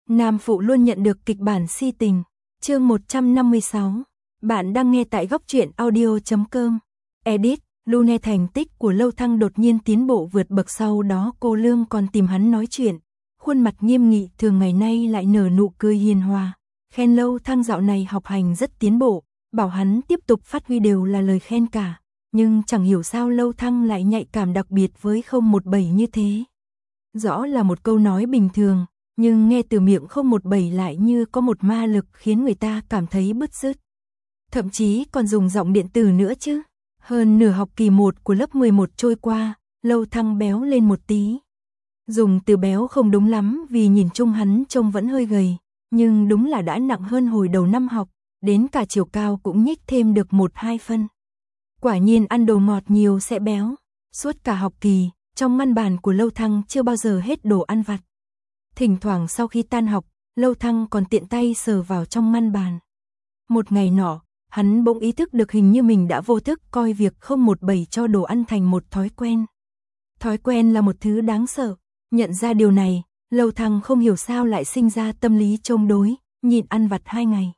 Nam phụ luôn nhận được kịch bản si tình. Chương 156. Bạn đang nghe tại góc truyện audio.com. Edit, Lune thành tích của Lâu Thăng đột nhiên tiến bộ vượt bậc, sau đó cô Lương còn tìm hắn nói chuyện. Khuôn mặt nghiêm nghị thường ngày nay lại nở nụ cười hiền hòa. Khen Lâu Thăng dạo này học hành rất tiến bộ, bảo hắn tiếp tục phát huy đều là lời khen cả. Nhưng chẳng hiểu sao Lâu Thăng lại nhạy cảm đặc biệt với 017 như thế. Rõ là một câu nói bình thường, nhưng nghe từ miệng 017 lại như có một ma lực khiến người ta cảm thấy bứt rứt. Thậm chí còn dùng giọng điện tử nữa chứ. Hơn nửa học kỳ 1 của lớp 11 trôi qua, Lâu Thăng béo lên một tí. Dùng từ béo không đúng lắm vì nhìn chung hắn trông vẫn hơi gầy, nhưng đúng là đã nặng hơn hồi đầu năm học, đến cả chiều cao cũng nhích thêm được 1-2 phân. Quả nhiên ăn đồ ngọt nhiều sẽ béo. Suốt cả học kỳ, trong ngăn bàn của Lâu Thăng chưa bao giờ hết đồ ăn vặt. Thỉnh thoảng sau khi tan học, Lâu Thăng còn tiện tay sờ vào trong ngăn bàn. Một ngày nọ, hắn bỗng ý thức được hình như mình đã vô thức coi việc 017 cho đồ ăn thành một thói quen. Thói quen là một thứ đáng sợ. Nhận ra điều này, Lâu Thăng không hiểu sao lại sinh ra tâm lý chống đối, nhịn ăn vặt 2 ngày.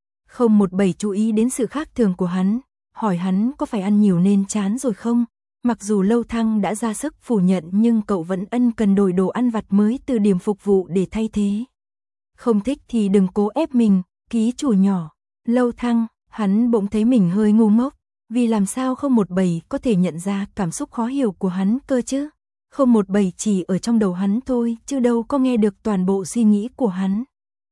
017 chú ý đến sự khác thường của hắn, hỏi hắn có phải ăn nhiều nên chán rồi không? Mặc dù Lâu Thăng đã ra sức phủ nhận nhưng cậu vẫn ân cần đổi đồ ăn vặt mới từ điểm phục vụ để thay thế. Không thích thì đừng cố ép mình, ký chủ nhỏ. Lâu Thăng, hắn bỗng thấy mình hơi ngu ngốc, vì làm sao 017 có thể nhận ra cảm xúc khó hiểu của hắn cơ chứ? 017 chỉ ở trong đầu hắn thôi, chứ đâu có nghe được toàn bộ suy nghĩ của hắn.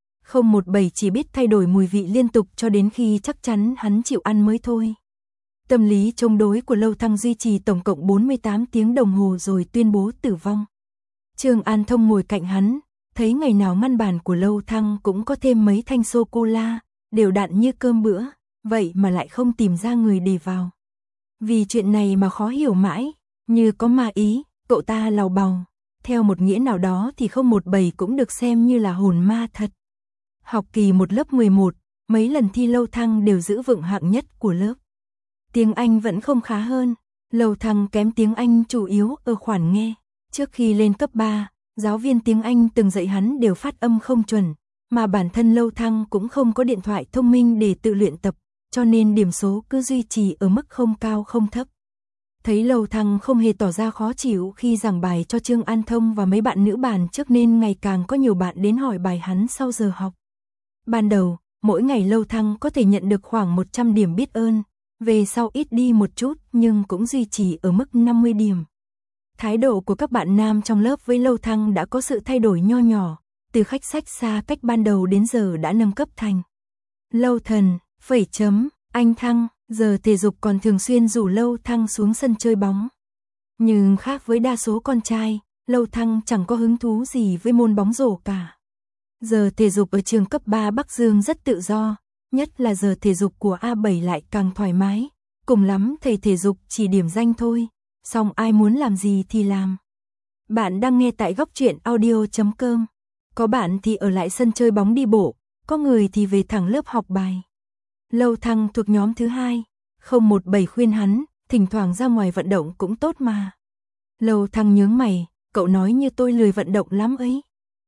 017 chỉ biết thay đổi mùi vị liên tục cho đến khi chắc chắn hắn chịu ăn mới thôi. Tâm lý chống đối của Lâu Thăng duy trì tổng cộng 48 tiếng đồng hồ rồi tuyên bố tử vong. Trương An Thông ngồi cạnh hắn, thấy ngày nào ngăn bàn của Lâu Thăng cũng có thêm mấy thanh sô-cô-la, đều đặn như cơm bữa, vậy mà lại không tìm ra người để vào. Vì chuyện này mà khó hiểu mãi, như có ma ý, cậu ta làu bàu. Theo một nghĩa nào đó thì 017 cũng được xem như là hồn ma thật. Học kỳ 1 lớp 11, mấy lần thi Lâu Thăng đều giữ vững hạng nhất của lớp. Tiếng Anh vẫn không khá hơn, Lâu Thăng kém tiếng Anh chủ yếu ở khoản nghe. Trước khi lên cấp 3, giáo viên tiếng Anh từng dạy hắn đều phát âm không chuẩn, mà bản thân Lâu Thăng cũng không có điện thoại thông minh để tự luyện tập, cho nên điểm số cứ duy trì ở mức không cao không thấp. Thấy Lâu Thăng không hề tỏ ra khó chịu khi giảng bài cho Trương An Thông và mấy bạn nữ bàn trước nên ngày càng có nhiều bạn đến hỏi bài hắn sau giờ học. Ban đầu, mỗi ngày Lâu Thăng có thể nhận được khoảng 100 điểm biết ơn, về sau ít đi một chút nhưng cũng duy trì ở mức 50 điểm. Thái độ của các bạn nam trong lớp với Lâu Thăng đã có sự thay đổi nho nhỏ, từ khách sách xa cách ban đầu đến giờ đã nâng cấp thành Lâu Thần, phẩy chấm, anh Thăng, giờ thể dục còn thường xuyên rủ Lâu Thăng xuống sân chơi bóng. Nhưng khác với đa số con trai, Lâu Thăng chẳng có hứng thú gì với môn bóng rổ cả. Giờ thể dục ở trường cấp 3 Bắc Dương rất tự do, nhất là giờ thể dục của A7 lại càng thoải mái, cùng lắm thầy thể dục chỉ điểm danh thôi, xong ai muốn làm gì thì làm. Bạn đang nghe tại góc truyện audio.com. Có bạn thì ở lại sân chơi bóng đi bộ, có người thì về thẳng lớp học bài. Lâu Thăng thuộc nhóm thứ 2, 017 khuyên hắn, thỉnh thoảng ra ngoài vận động cũng tốt mà. Lâu Thăng nhướng mày, cậu nói như tôi lười vận động lắm ấy.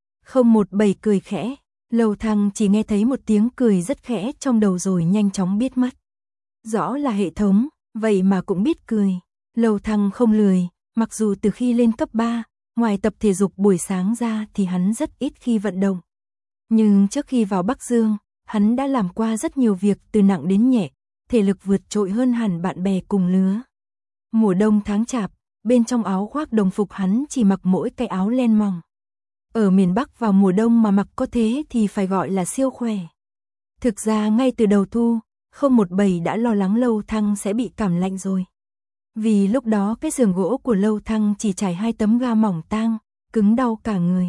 017 cười khẽ, Lâu Thăng chỉ nghe thấy một tiếng cười rất khẽ trong đầu rồi nhanh chóng biết mất. Rõ là hệ thống, vậy mà cũng biết cười. Lâu Thăng không lười, mặc dù từ khi lên cấp 3, ngoài tập thể dục buổi sáng ra thì hắn rất ít khi vận động. Nhưng trước khi vào Bắc Dương, hắn đã làm qua rất nhiều việc từ nặng đến nhẹ, thể lực vượt trội hơn hẳn bạn bè cùng lứa. Mùa đông tháng chạp, bên trong áo khoác đồng phục hắn chỉ mặc mỗi cái áo len mỏng. Ở miền Bắc vào mùa đông mà mặc có thế thì phải gọi là siêu khỏe. Thực ra ngay từ đầu thu, 017 đã lo lắng Lâu Thăng sẽ bị cảm lạnh rồi. Vì lúc đó cái giường gỗ của Lâu Thăng chỉ trải 2 tấm ga mỏng tang, cứng đau cả người.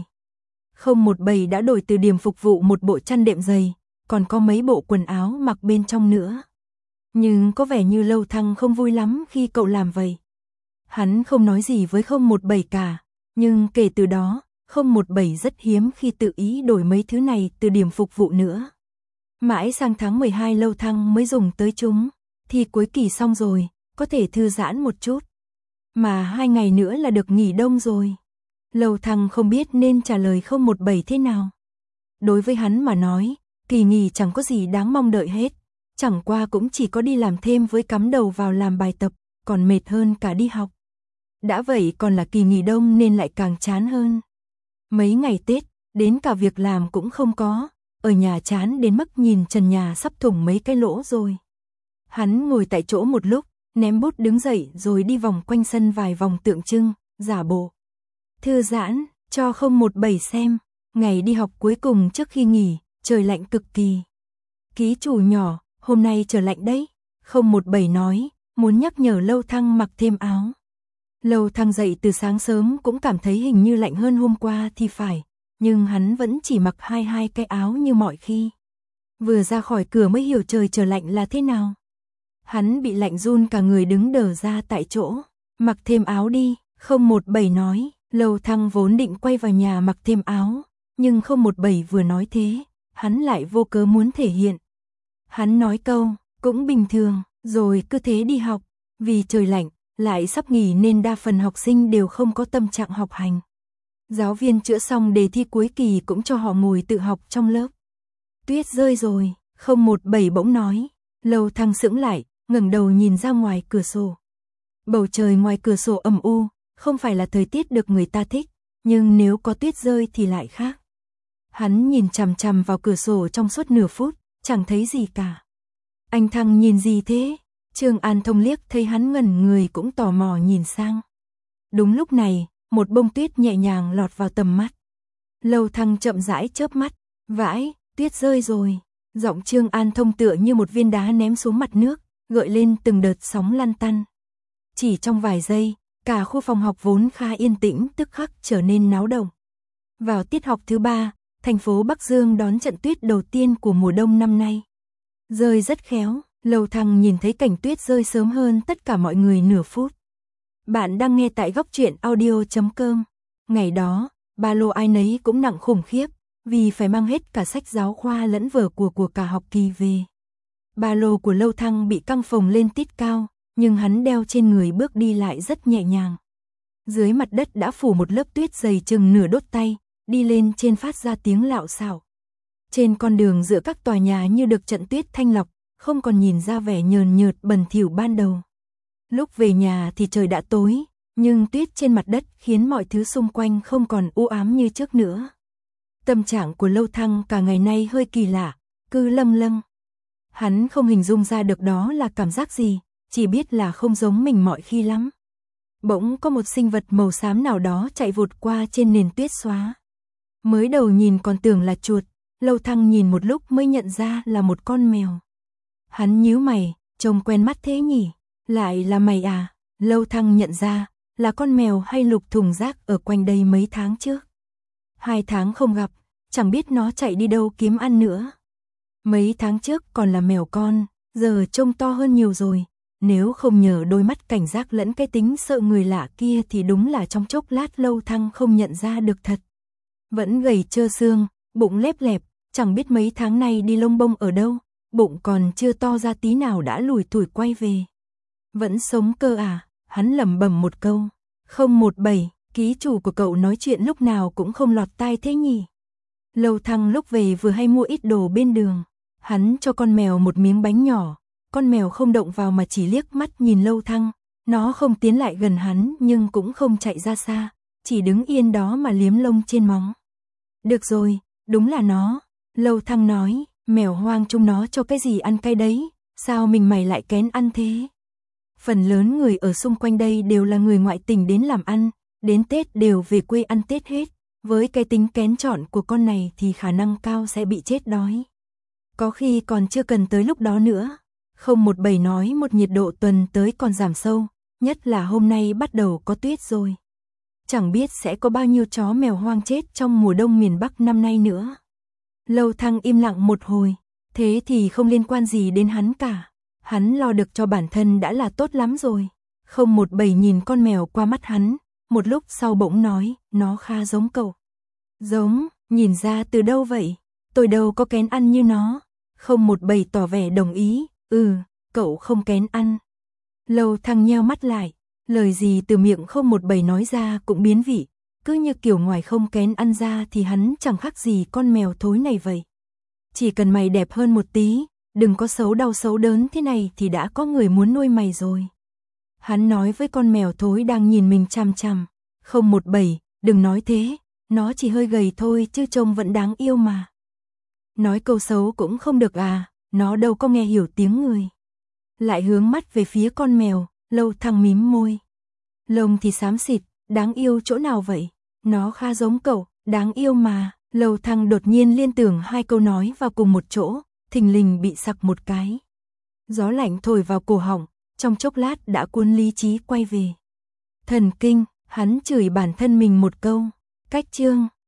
017 đã đổi từ điểm phục vụ một bộ chăn đệm dày, còn có mấy bộ quần áo mặc bên trong nữa. Nhưng có vẻ như Lâu Thăng không vui lắm khi cậu làm vậy. Hắn không nói gì với 017 cả, nhưng kể từ đó, 017 rất hiếm khi tự ý đổi mấy thứ này từ điểm phục vụ nữa. Mãi sang tháng 12 Lâu Thăng mới dùng tới chúng, thì cuối kỳ xong rồi, có thể thư giãn một chút. Mà 2 ngày nữa là được nghỉ đông rồi. Lâu Thăng không biết nên trả lời 017 thế nào. Đối với hắn mà nói, kỳ nghỉ chẳng có gì đáng mong đợi hết. Chẳng qua cũng chỉ có đi làm thêm với cắm đầu vào làm bài tập, còn mệt hơn cả đi học. Đã vậy còn là kỳ nghỉ đông nên lại càng chán hơn. Mấy ngày Tết, đến cả việc làm cũng không có, ở nhà chán đến mức nhìn trần nhà sắp thủng mấy cái lỗ rồi. Hắn ngồi tại chỗ một lúc, ném bút đứng dậy rồi đi vòng quanh sân vài vòng tượng trưng, giả bộ thư giãn, cho 017 xem. Ngày đi học cuối cùng trước khi nghỉ, trời lạnh cực kỳ. Ký chủ nhỏ, hôm nay trời lạnh đấy. 017 nói, muốn nhắc nhở Lâu Thăng mặc thêm áo. Lâu Thăng dậy từ sáng sớm cũng cảm thấy hình như lạnh hơn hôm qua thì phải, nhưng hắn vẫn chỉ mặc hai cái áo như mọi khi. Vừa ra khỏi cửa mới hiểu trời trở lạnh là thế nào. Hắn bị lạnh run cả người đứng đờ ra tại chỗ. Mặc thêm áo đi, 017 nói. Lâu Thăng vốn định quay vào nhà mặc thêm áo, nhưng 017 vừa nói thế, hắn lại vô cớ muốn thể hiện. Hắn nói câu, cũng bình thường, rồi cứ thế đi học, vì trời lạnh, lại sắp nghỉ nên đa phần học sinh đều không có tâm trạng học hành. Giáo viên chữa xong đề thi cuối kỳ cũng cho họ ngồi tự học trong lớp. Tuyết rơi rồi, 017 bỗng nói. Lâu Thăng sững lại, ngẩng đầu nhìn ra ngoài cửa sổ. Bầu trời ngoài cửa sổ âm u, không phải là thời tiết được người ta thích, nhưng nếu có tuyết rơi thì lại khác. Hắn nhìn chằm chằm vào cửa sổ trong suốt nửa phút, chẳng thấy gì cả. Anh Thăng nhìn gì thế? Trương An Thông liếc thấy hắn ngẩn người cũng tò mò nhìn sang. Đúng lúc này, một bông tuyết nhẹ nhàng lọt vào tầm mắt. Lâu Thăng chậm rãi chớp mắt, vãi, tuyết rơi rồi. Giọng Trương An Thông tựa như một viên đá ném xuống mặt nước, gợi lên từng đợt sóng lăn tăn. Chỉ trong vài giây, cả khu phòng học vốn khá yên tĩnh tức khắc trở nên náo động. Vào tiết học thứ 3, thành phố Bắc Dương đón trận tuyết đầu tiên của mùa đông năm nay. Rơi rất khéo, Lâu Thăng nhìn thấy cảnh tuyết rơi sớm hơn tất cả mọi người nửa phút. Bạn đang nghe tại góc truyện audio.com. Ngày đó, ba lô ai nấy cũng nặng khủng khiếp, vì phải mang hết cả sách giáo khoa lẫn vở của cả học kỳ về. Ba lô của Lâu Thăng bị căng phồng lên tít cao, nhưng hắn đeo trên người bước đi lại rất nhẹ nhàng. Dưới mặt đất đã phủ một lớp tuyết dày chừng nửa đốt tay, đi lên trên phát ra tiếng lạo xạo. Trên con đường giữa các tòa nhà như được trận tuyết thanh lọc, không còn nhìn ra vẻ nhờn nhợt bẩn thỉu ban đầu. Lúc về nhà thì trời đã tối, nhưng tuyết trên mặt đất khiến mọi thứ xung quanh không còn u ám như trước nữa. Tâm trạng của Lâu Thăng cả ngày nay hơi kỳ lạ, cứ lâng lâng. Hắn không hình dung ra được đó là cảm giác gì, chỉ biết là không giống mình mọi khi lắm. Bỗng có một sinh vật màu xám nào đó chạy vụt qua trên nền tuyết xóa. Mới đầu nhìn còn tưởng là chuột, Lâu Thăng nhìn một lúc mới nhận ra là một con mèo. Hắn nhíu mày, trông quen mắt thế nhỉ, lại là mày à? Lâu Thăng nhận ra là con mèo hay lục thùng rác ở quanh đây mấy tháng trước. 2 tháng không gặp, chẳng biết nó chạy đi đâu kiếm ăn nữa. Mấy tháng trước còn là mèo con, giờ trông to hơn nhiều rồi. Nếu không nhờ đôi mắt cảnh giác lẫn cái tính sợ người lạ kia thì đúng là trong chốc lát Lâu Thăng không nhận ra được thật. Vẫn gầy trơ xương, bụng lép lẹp, chẳng biết mấy tháng nay đi lông bông ở đâu, bụng còn chưa to ra tí nào đã lủi thủi quay về. Vẫn sống cơ à? Hắn lẩm bẩm một câu. 017, ký chủ của cậu nói chuyện lúc nào cũng không lọt tai thế nhỉ? Lâu Thăng lúc về vừa hay mua ít đồ bên đường. Hắn cho con mèo một miếng bánh nhỏ. Con mèo không động vào mà chỉ liếc mắt nhìn Lâu Thăng. Nó không tiến lại gần hắn nhưng cũng không chạy ra xa, chỉ đứng yên đó mà liếm lông trên móng. Được rồi, đúng là nó. Lâu Thăng nói, mèo hoang chúng nó cho cái gì ăn cái đấy, sao mình mày lại kén ăn thế? Phần lớn người ở xung quanh đây đều là người ngoại tỉnh đến làm ăn, đến Tết đều về quê ăn Tết hết. Với cái tính kén chọn của con này thì khả năng cao sẽ bị chết đói. Có khi còn chưa cần tới lúc đó nữa. 017 nói một nhiệt độ tuần tới còn giảm sâu, nhất là hôm nay bắt đầu có tuyết rồi. Chẳng biết sẽ có bao nhiêu chó mèo hoang chết trong mùa đông miền Bắc năm nay nữa. Lâu Thăng im lặng một hồi, thế thì không liên quan gì đến hắn cả. Hắn lo được cho bản thân đã là tốt lắm rồi. 017 nhìn con mèo qua mắt hắn, một lúc sau bỗng nói, nó khá giống cậu. Giống, nhìn ra từ đâu vậy? Tôi đâu có kén ăn như nó. 017 tỏ vẻ đồng ý, cậu không kén ăn. Lâu Thăng nheo mắt lại, lời gì từ miệng 017 nói ra cũng biến vị. cứ như kiểu ngoài không kén ăn ra thì hắn chẳng khác gì con mèo thối này vậy. Chỉ cần mày đẹp hơn một tí, đừng có xấu đau xấu đớn thế này thì đã có người muốn nuôi mày rồi. Hắn nói với con mèo thối đang nhìn mình chằm chằm. 017, đừng nói thế, nó chỉ hơi gầy thôi chứ trông vẫn đáng yêu mà. Nói câu xấu cũng không được à, nó đâu có nghe hiểu tiếng người. Lại hướng mắt về phía con mèo, Lâu Thăng mím môi. Lông thì xám xịt, đáng yêu chỗ nào vậy? Nó khá giống cậu, đáng yêu mà. Lâu Thăng đột nhiên liên tưởng hai câu nói vào cùng một chỗ, thình lình bị sặc một cái. Gió lạnh thổi vào cổ họng, trong chốc lát đã cuốn lý trí quay về. Thần kinh, hắn chửi bản thân mình một câu. Cách chương